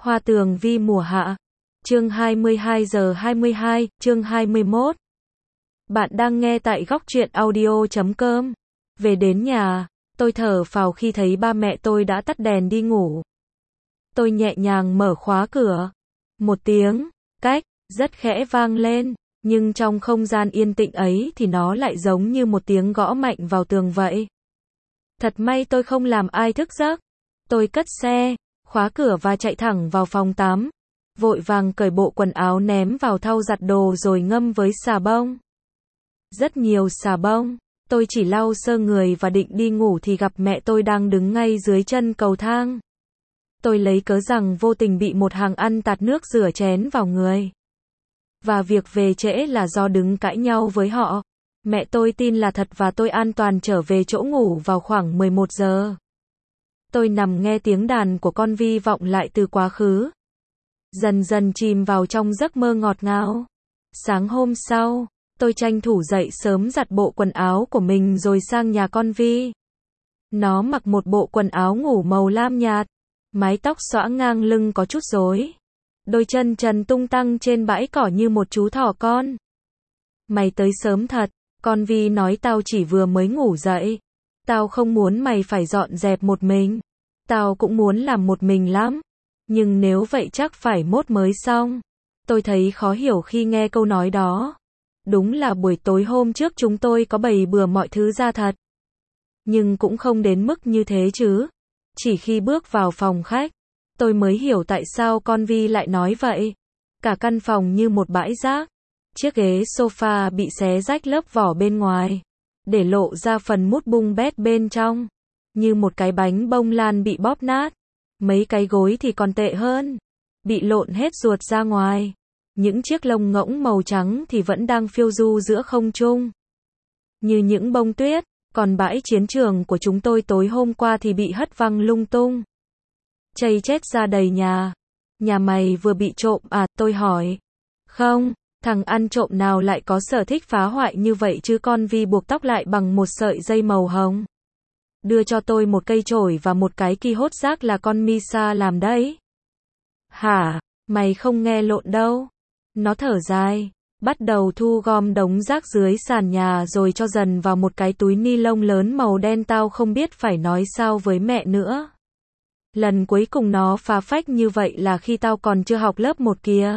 Hoa tường vi mùa hạ. Chương 22 giờ 22, chương 21. Bạn đang nghe tại góc truyện audio.com. Về đến nhà, tôi thở phào khi thấy ba mẹ tôi đã tắt đèn đi ngủ. Tôi nhẹ nhàng mở khóa cửa. Một tiếng, cách, rất khẽ vang lên, nhưng trong không gian yên tĩnh ấy thì nó lại giống như một tiếng gõ mạnh vào tường vậy. Thật may tôi không làm ai thức giấc. Tôi cất xe, khóa cửa và chạy thẳng vào phòng tắm. Vội vàng cởi bộ quần áo ném vào thau giặt đồ rồi ngâm với xà bông. Rất nhiều xà bông. Tôi chỉ lau sơ người và định đi ngủ thì gặp mẹ tôi đang đứng ngay dưới chân cầu thang. Tôi lấy cớ rằng vô tình bị một hàng ăn tạt nước rửa chén vào người. Và việc về trễ là do đứng cãi nhau với họ. Mẹ tôi tin là thật và tôi an toàn trở về chỗ ngủ vào khoảng 11 giờ. Tôi nằm nghe tiếng đàn của con Vi vọng lại từ quá khứ. Dần dần chìm vào trong giấc mơ ngọt ngào. Sáng hôm sau, tôi tranh thủ dậy sớm giặt bộ quần áo của mình rồi sang nhà con Vi. Nó mặc một bộ quần áo ngủ màu lam nhạt, mái tóc xõa ngang lưng có chút rối. Đôi chân trần tung tăng trên bãi cỏ như một chú thỏ con. Mày tới sớm thật, con Vi nói tao chỉ vừa mới ngủ dậy. Tao không muốn mày phải dọn dẹp một mình. Tao cũng muốn làm một mình lắm. Nhưng nếu vậy chắc phải mốt mới xong. Tôi thấy khó hiểu khi nghe câu nói đó. Đúng là buổi tối hôm trước chúng tôi có bày bừa mọi thứ ra thật. Nhưng cũng không đến mức như thế chứ. Chỉ khi bước vào phòng khách, tôi mới hiểu tại sao con Vi lại nói vậy. Cả căn phòng như một bãi rác. Chiếc ghế sofa bị xé rách lớp vỏ bên ngoài, để lộ ra phần mút bung bét bên trong. Như một cái bánh bông lan bị bóp nát. Mấy cái gối thì còn tệ hơn. Bị lộn hết ruột ra ngoài. Những chiếc lông ngỗng màu trắng thì vẫn đang phiêu du giữa không trung. Như những bông tuyết. Còn bãi chiến trường của chúng tôi tối hôm qua thì bị hất văng lung tung. Chây chết ra đầy nhà. Nhà mày vừa bị trộm à, tôi hỏi. Không, thằng ăn trộm nào lại có sở thích phá hoại như vậy chứ. Con Vi buộc tóc lại bằng một sợi dây màu hồng. Đưa cho tôi một cây chổi và một cái ki hốt rác là con Misa làm đấy. Hả, mày không nghe lộn đâu. Nó thở dài, bắt đầu thu gom đống rác dưới sàn nhà rồi cho dần vào một cái túi ni lông lớn màu đen. Tao không biết phải nói sao với mẹ nữa. Lần cuối cùng nó phá phách như vậy là khi tao còn chưa học lớp 1 kìa.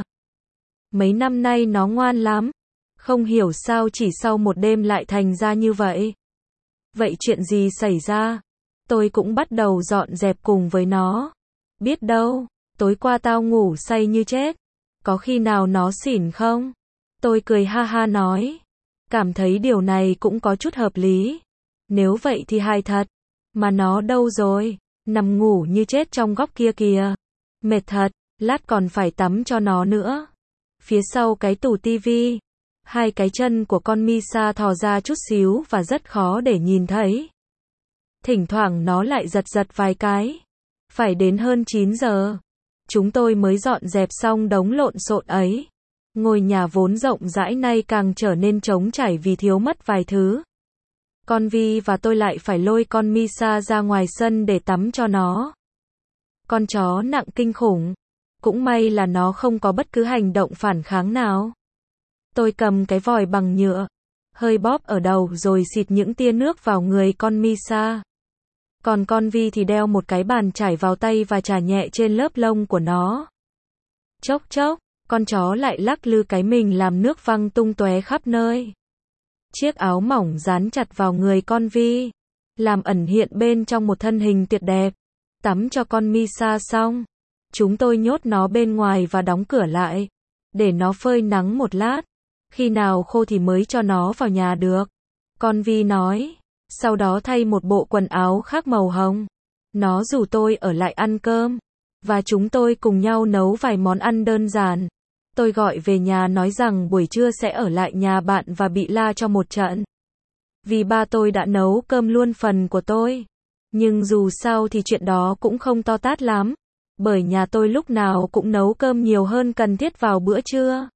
Mấy năm nay nó ngoan lắm. Không hiểu sao chỉ sau một đêm lại thành ra như vậy. Vậy chuyện gì xảy ra? Tôi cũng bắt đầu dọn dẹp cùng với nó. Biết đâu, tối qua tao ngủ say như chết. Có khi nào nó xỉn không? Tôi cười ha ha nói. Cảm thấy điều này cũng có chút hợp lý. Nếu vậy thì hay thật. Mà nó đâu rồi? Nằm ngủ như chết trong góc kia kìa. Mệt thật, lát còn phải tắm cho nó nữa. Phía sau cái tủ tivi, hai cái chân của con Misa thò ra chút xíu và rất khó để nhìn thấy. Thỉnh thoảng nó lại giật giật vài cái. Phải đến hơn 9 giờ. Chúng tôi mới dọn dẹp xong đống lộn xộn ấy. Ngôi nhà vốn rộng rãi nay càng trở nên trống trải vì thiếu mất vài thứ. Con Vi và tôi lại phải lôi con Misa ra ngoài sân để tắm cho nó. Con chó nặng kinh khủng. Cũng may là nó không có bất cứ hành động phản kháng nào. Tôi cầm cái vòi bằng nhựa, hơi bóp ở đầu rồi xịt những tia nước vào người con Misa. Còn con Vi thì đeo một cái bàn chải vào tay và chà nhẹ trên lớp lông của nó. Chốc chốc, con chó lại lắc lư cái mình làm nước văng tung tóe khắp nơi. Chiếc áo mỏng dán chặt vào người con Vi, làm ẩn hiện bên trong một thân hình tuyệt đẹp. Tắm cho con Misa xong, chúng tôi nhốt nó bên ngoài và đóng cửa lại, để nó phơi nắng một lát. Khi nào khô thì mới cho nó vào nhà được. Con Vi nói. Sau đó thay một bộ quần áo khác màu hồng. Nó rủ tôi ở lại ăn cơm. Và chúng tôi cùng nhau nấu vài món ăn đơn giản. Tôi gọi về nhà nói rằng buổi trưa sẽ ở lại nhà bạn và bị la cho một trận. Vì ba tôi đã nấu cơm luôn phần của tôi. Nhưng dù sao thì chuyện đó cũng không to tát lắm. Bởi nhà tôi lúc nào cũng nấu cơm nhiều hơn cần thiết vào bữa trưa.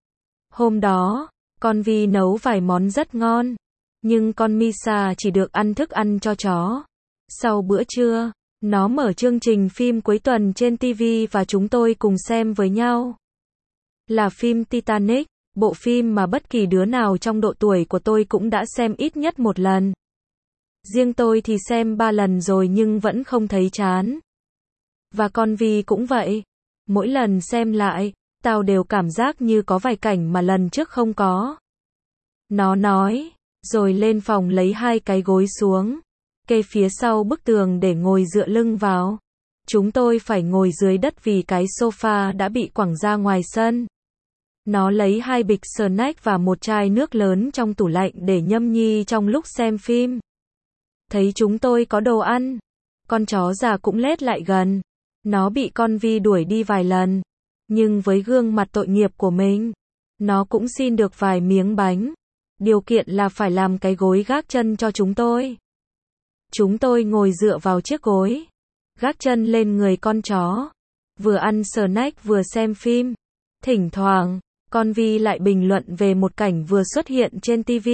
Hôm đó, con Vi nấu vài món rất ngon. Nhưng con Misa chỉ được ăn thức ăn cho chó. Sau bữa trưa, Nó mở chương trình phim cuối tuần trên TV và chúng tôi cùng xem với nhau. Là phim Titanic, bộ phim mà bất kỳ đứa nào trong độ tuổi của tôi cũng đã xem ít nhất một lần. Riêng tôi thì xem 3 lần rồi nhưng vẫn không thấy chán. Và con Vi cũng vậy. Mỗi lần xem lại, tao đều cảm giác như có vài cảnh mà lần trước không có. Nó nói, rồi lên phòng lấy 2 cái gối xuống, kê phía sau bức tường để ngồi dựa lưng vào. Chúng tôi phải ngồi dưới đất vì cái sofa đã bị quẳng ra ngoài sân. Nó lấy 2 bịch snack và một chai nước lớn trong tủ lạnh để nhâm nhi trong lúc xem phim. Thấy chúng tôi có đồ ăn, con chó già cũng lết lại gần. Nó bị con Vi đuổi đi vài lần, nhưng với gương mặt tội nghiệp của mình, nó cũng xin được vài miếng bánh. Điều kiện là phải làm cái gối gác chân cho chúng tôi. Chúng tôi ngồi dựa vào chiếc gối, gác chân lên người con chó, vừa ăn snack vừa xem phim. Thỉnh thoảng, con Vi lại bình luận về một cảnh vừa xuất hiện trên TV.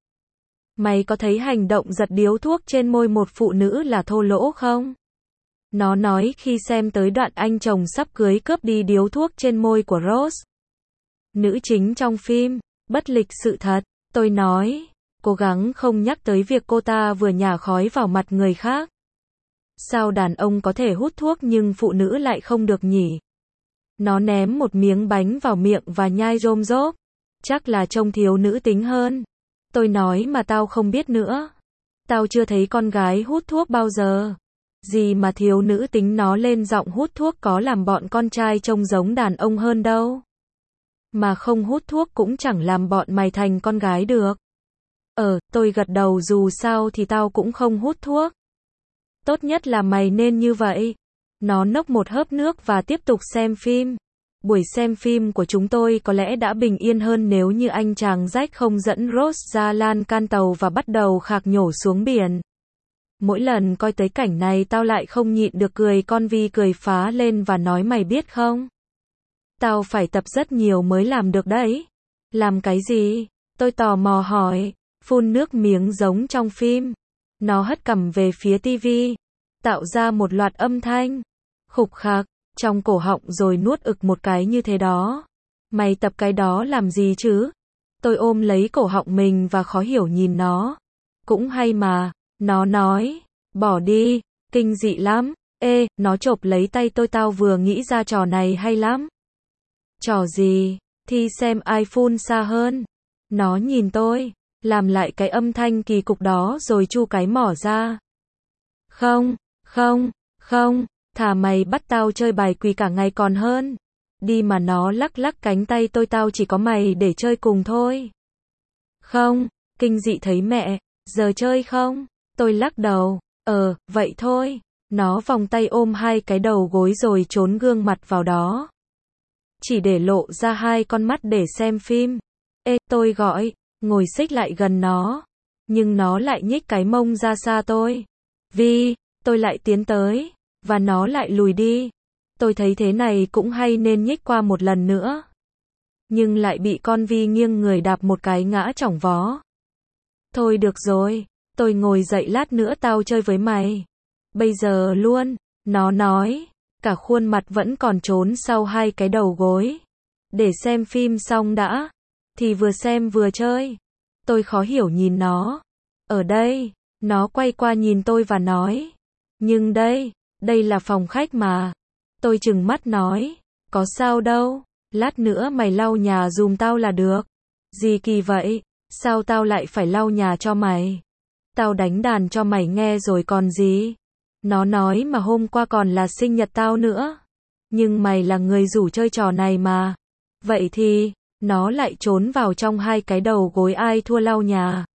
Mày có thấy hành động giật điếu thuốc trên môi một phụ nữ là thô lỗ không? Nó nói khi xem tới đoạn anh chồng sắp cưới cướp đi điếu thuốc trên môi của Rose. Nữ chính trong phim, bất lịch sự thật. Tôi nói, cố gắng không nhắc tới việc cô ta vừa nhả khói vào mặt người khác. Sao đàn ông có thể hút thuốc nhưng phụ nữ lại không được nhỉ? Nó ném một miếng bánh vào miệng và nhai rôm rốp. Chắc là trông thiếu nữ tính hơn. Tôi nói mà tao không biết nữa. Tao chưa thấy con gái hút thuốc bao giờ. Gì mà thiếu nữ tính, nó lên giọng hút thuốc có làm bọn con trai trông giống đàn ông hơn đâu. Mà không hút thuốc cũng chẳng làm bọn mày thành con gái được. Tôi gật đầu, dù sao thì tao cũng không hút thuốc. Tốt nhất là mày nên như vậy. Nó nốc một hớp nước và tiếp tục xem phim. Buổi xem phim của chúng tôi có lẽ đã bình yên hơn nếu như anh chàng Jack không dẫn Rose ra lan can tàu và bắt đầu khạc nhổ xuống biển. Mỗi lần coi tới cảnh này tao lại không nhịn được cười. Con Vi cười phá lên và nói, mày biết không? Tao phải tập rất nhiều mới làm được đấy. Làm cái gì? Tôi tò mò hỏi. Phun nước miếng giống trong phim. Nó hất cằm về phía TV, tạo ra một loạt âm thanh khục khạc trong cổ họng rồi nuốt ực một cái như thế đó. Mày tập cái đó làm gì chứ? Tôi ôm lấy cổ họng mình và khó hiểu nhìn nó. Cũng hay mà, nó nói. Bỏ đi, kinh dị lắm. Nó chộp lấy tay tôi, tao vừa nghĩ ra trò này hay lắm. Trò gì? Thì xem ai phun xa hơn. Nó nhìn tôi, làm lại cái âm thanh kỳ cục đó rồi chu cái mỏ ra. Không, thà mày bắt tao chơi bài quỳ cả ngày còn hơn. Đi mà. Nó lắc lắc cánh tay tôi, tao chỉ có mày để chơi cùng thôi. Không, kinh dị thấy mẹ, giờ chơi không? Tôi lắc đầu, vậy thôi. Nó vòng tay ôm 2 cái đầu gối rồi trốn gương mặt vào đó. Chỉ để lộ ra 2 con mắt để xem phim. Tôi gọi, ngồi xích lại gần nó. Nhưng nó lại nhích cái mông ra xa tôi. Vi, tôi lại tiến tới, và nó lại lùi đi. Tôi thấy thế này cũng hay nên nhích qua một lần nữa. Nhưng lại bị con Vi nghiêng người đạp một cái ngã chỏng vó. Thôi được rồi, tôi ngồi dậy, lát nữa tao chơi với mày. Bây giờ luôn, nó nói, cả khuôn mặt vẫn còn trốn sau 2 cái đầu gối. Để xem phim xong đã, thì vừa xem vừa chơi. Tôi khó hiểu nhìn nó. Ở đây, nó quay qua nhìn tôi và nói. Nhưng đây là phòng khách mà. Tôi trừng mắt nói, có sao đâu, lát nữa mày lau nhà giùm tao là được. Gì kỳ vậy, sao tao lại phải lau nhà cho mày? Tao đánh đàn cho mày nghe rồi còn gì? Nó nói mà hôm qua còn là sinh nhật tao nữa. Nhưng mày là người rủ chơi trò này mà. Vậy thì, nó lại trốn vào trong 2 cái đầu gối, ai thua lau nhà.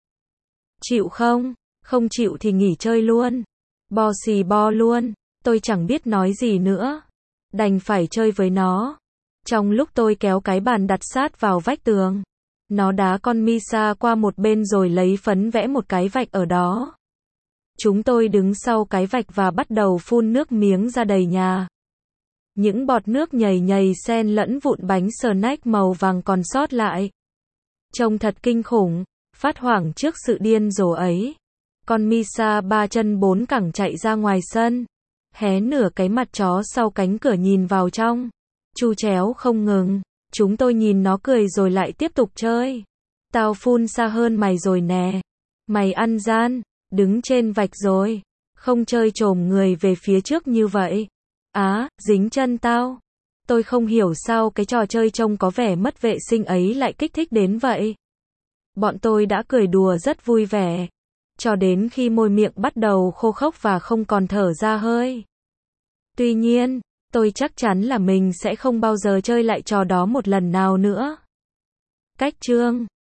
Chịu không? Không chịu thì nghỉ chơi luôn. Bo xì bo luôn. Tôi chẳng biết nói gì nữa. Đành phải chơi với nó. Trong lúc tôi kéo cái bàn đặt sát vào vách tường, nó đá con Misa qua một bên rồi lấy phấn vẽ một cái vạch ở đó. Chúng tôi đứng sau cái vạch và bắt đầu phun nước miếng ra đầy nhà. Những bọt nước nhầy nhầy xen lẫn vụn bánh snack màu vàng còn sót lại. Trông thật kinh khủng, phát hoảng trước sự điên rồ ấy. Con Misa 3 chân 4 cẳng chạy ra ngoài sân. hé nửa cái mặt chó sau cánh cửa nhìn vào trong. Chu chéo không ngừng. Chúng tôi nhìn nó cười rồi lại tiếp tục chơi. Tao phun xa hơn mày rồi nè. Mày ăn gian, đứng trên vạch rồi. Không chơi chồm người về phía trước như vậy. Á, dính chân tao. Tôi không hiểu sao cái trò chơi trông có vẻ mất vệ sinh ấy lại kích thích đến vậy. Bọn tôi đã cười đùa rất vui vẻ. Cho đến khi môi miệng bắt đầu khô khốc và không còn thở ra hơi. Tuy nhiên, tôi chắc chắn là mình sẽ không bao giờ chơi lại trò đó một lần nào nữa. Cách chương